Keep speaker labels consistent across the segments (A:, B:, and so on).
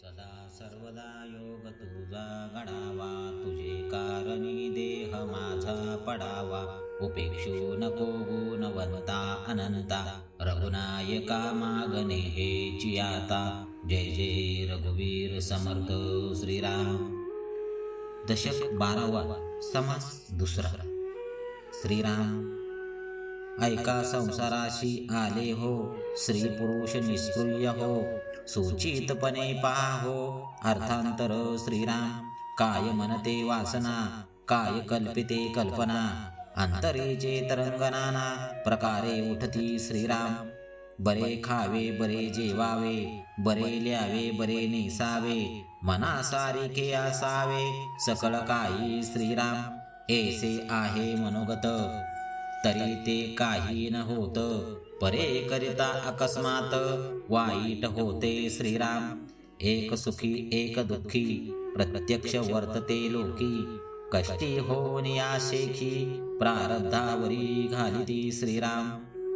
A: सदा सर्वदा योग तुझा घडावा, तुझे कारणी देह माझा पडावा. उपेक्षू नको गुणवंता अनंता, रघुनायका मागणे हेची आता. जय जय रघुवीर समर्थ श्रीराम. दशक 12वा. समास दुसरा. श्रीराम. ऐका संसाराशी आले हो, स्त्री पुरुष निस्पृह्य हो. सूचितपणे पहा हो अर्थांतर श्रीराम. काय मनते वासना, काय कल्पिते कल्पना. अंतरेचे तरंगनाना प्रकारे उठती श्रीराम. बरे खावे बरे जेवावे, बरे ल्यावे बरे नेसावे. मनासारिखे असावे सकळ काही श्रीराम. ऐसे आहे मनोगत, तरी ते काही न होत. परे करिता अकस्मात वाईट होते श्रीराम. एक सुखी एक दुःखी प्रत्यक्ष वर्तते लोकी. कष्टी होऊन या शेखी प्रारब्धावरी घालिती श्रीराम.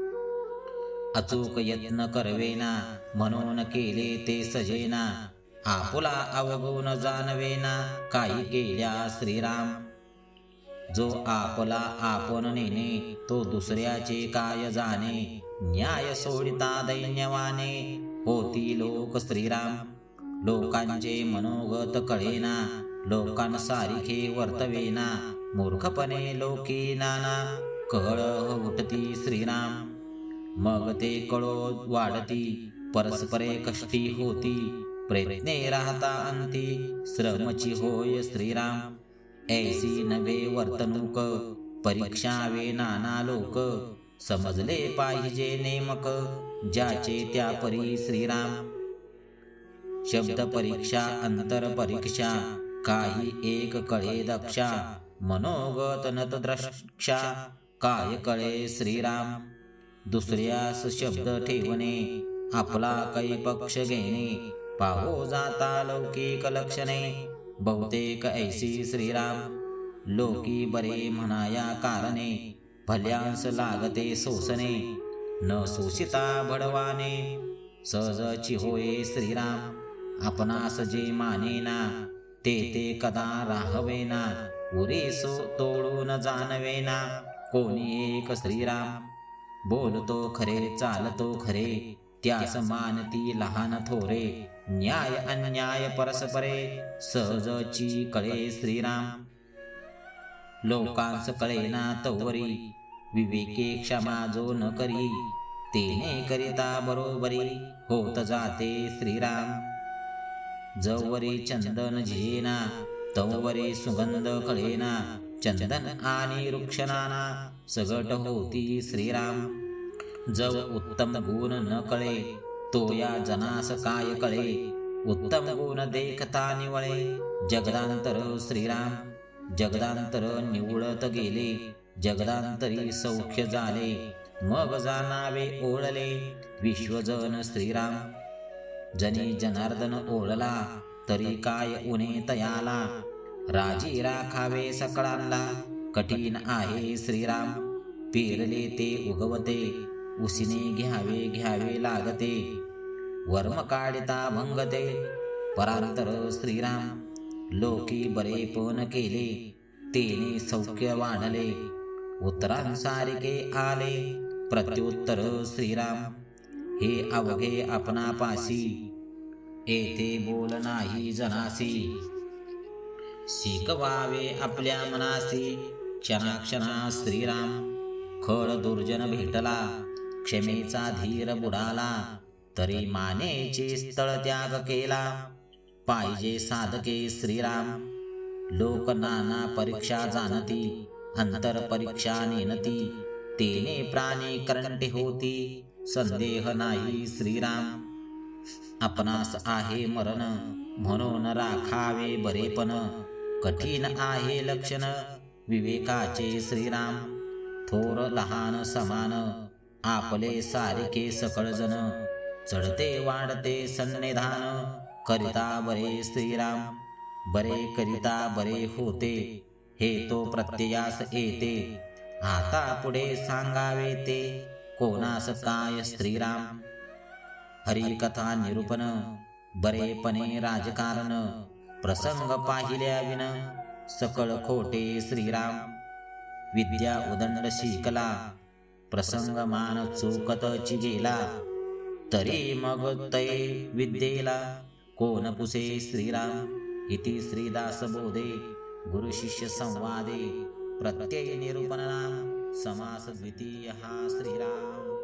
A: अचूक यत्न करवेना, म्हणून केले ते सजेना. आपुला अवगुण जाणवेना, काही केल्या श्रीराम. जो आपला आपण नेणे, तो दुसऱ्याचे काय जाणे. न्याय सोडिता दैन्यवाने, होती लोक श्रीराम. लोकांचे मनोगत कळेना, लोकांसारिखे वर्तवेना. मूर्खपणे लोकी नाना, कळह उठती श्रीराम. मग ते कळो वाढती, परस्परे कष्टी होती. प्रयत्ने राहता अंती, श्रमची होय श्रीराम. ऐसी नवे वर्तणूक, परीक्षावे नाना लोक. समजले पाहिजे नेमक, ज्याचे त्या परी श्रीराम. शब्द परीक्षा अंतर परीक्षा, काही एक कळे दक्षा. मनोगत नत द्रक्षा, काय कळे श्रीराम. दुसऱ्यास शब्द ठेवणे, आपला कै पक्ष घेणे. पाहो जाता लौकिक लक्षणे, बहुतेक ऐसी श्रीराम. लोकी बरे म्हणाया कारणे, भल्यांस लागते सोसणे. न सोसिता भडवाने, सहजची होय श्रीराम. आपणास जे मानेना, ते कदा राहवेना. उरी सो तोडून जाणवेना, कोणी एक श्रीराम. बोलतो खरे चालतो खरे, त्यास मानती लहान थोरे. न्याय अन्याय परस्परे, सहजची कळे श्रीराम. लोकांस कळेना तवरी, विवेके क्षमा जो न करी. तेने करिता बरोबरी, होत जाते श्रीराम. जवरी चंदन झेना, तवरी सुगंध कळेना. चंदन आणि वृक्षनाना, सगट होती श्रीराम. जव उत्तम गुण न कळे, तो या जनास काय कळे. उत्तम गुण देखता निवळे, जगदांतर श्रीराम. जगदांतर निवळत गेले, जगदांतरी सौख्य झाले. मग जाणावे ओळले, विश्वजन श्रीराम. जनी जनार्दन ओळला, तरी काय उणे तयाला. राजी राखावे सकळांना, कठीण आहे श्रीराम. पेरले ते उगवते, उसिने घ्यावे घ्यावे लागते. वर्म काढिता भंगते, परांतर श्रीराम. लोकी बरे पण केले, तेने सौख्य वाढले. उत्तरांसारिखे आले, प्रत्युत्तर श्रीराम. हे अवघे आपणापासी, येथे बोल नाही जनासी. शिकवावे आपल्या मनासी, क्षणाक्षणा श्रीराम. खळ दुर्जन भेटला, क्षमेचा धीर बुडाला. तरी मानेचे स्थळ त्याग केला, पाहिजे साधके श्रीराम. लोक नाना परीक्षा जाणती, अंतर परीक्षा नेनती. तेने प्राणी करंटे होती, संदेह नाही श्रीराम. आपणास आहे मरण, म्हणून राखावे बरेपण. कठीण आहे लक्षण, विवेकाचे श्रीराम. थोर लहान समान, आपले सारिखे सकळजन. चढते वाढते सन्निधान, करिता बरे श्रीराम. बरे करिता बरे होते, हे तो प्रत्ययास येते. आता पुढे सांगावे ते, कोणास काय श्रीराम. हरिकथा निरूपण बरेपणे राजकारण प्रसंग पाहिल्या विन सकळ खोटे श्रीराम विद्या उदंड शिकला प्रसंग मान चुकतची गेला तरी मग तै विद्येला कोण पुसे श्रीराम इति श्रीदास बोधे गुरु शिष्य संवादे प्रत्यय निरूपण नाम समास द्वितीय हा श्रीराम।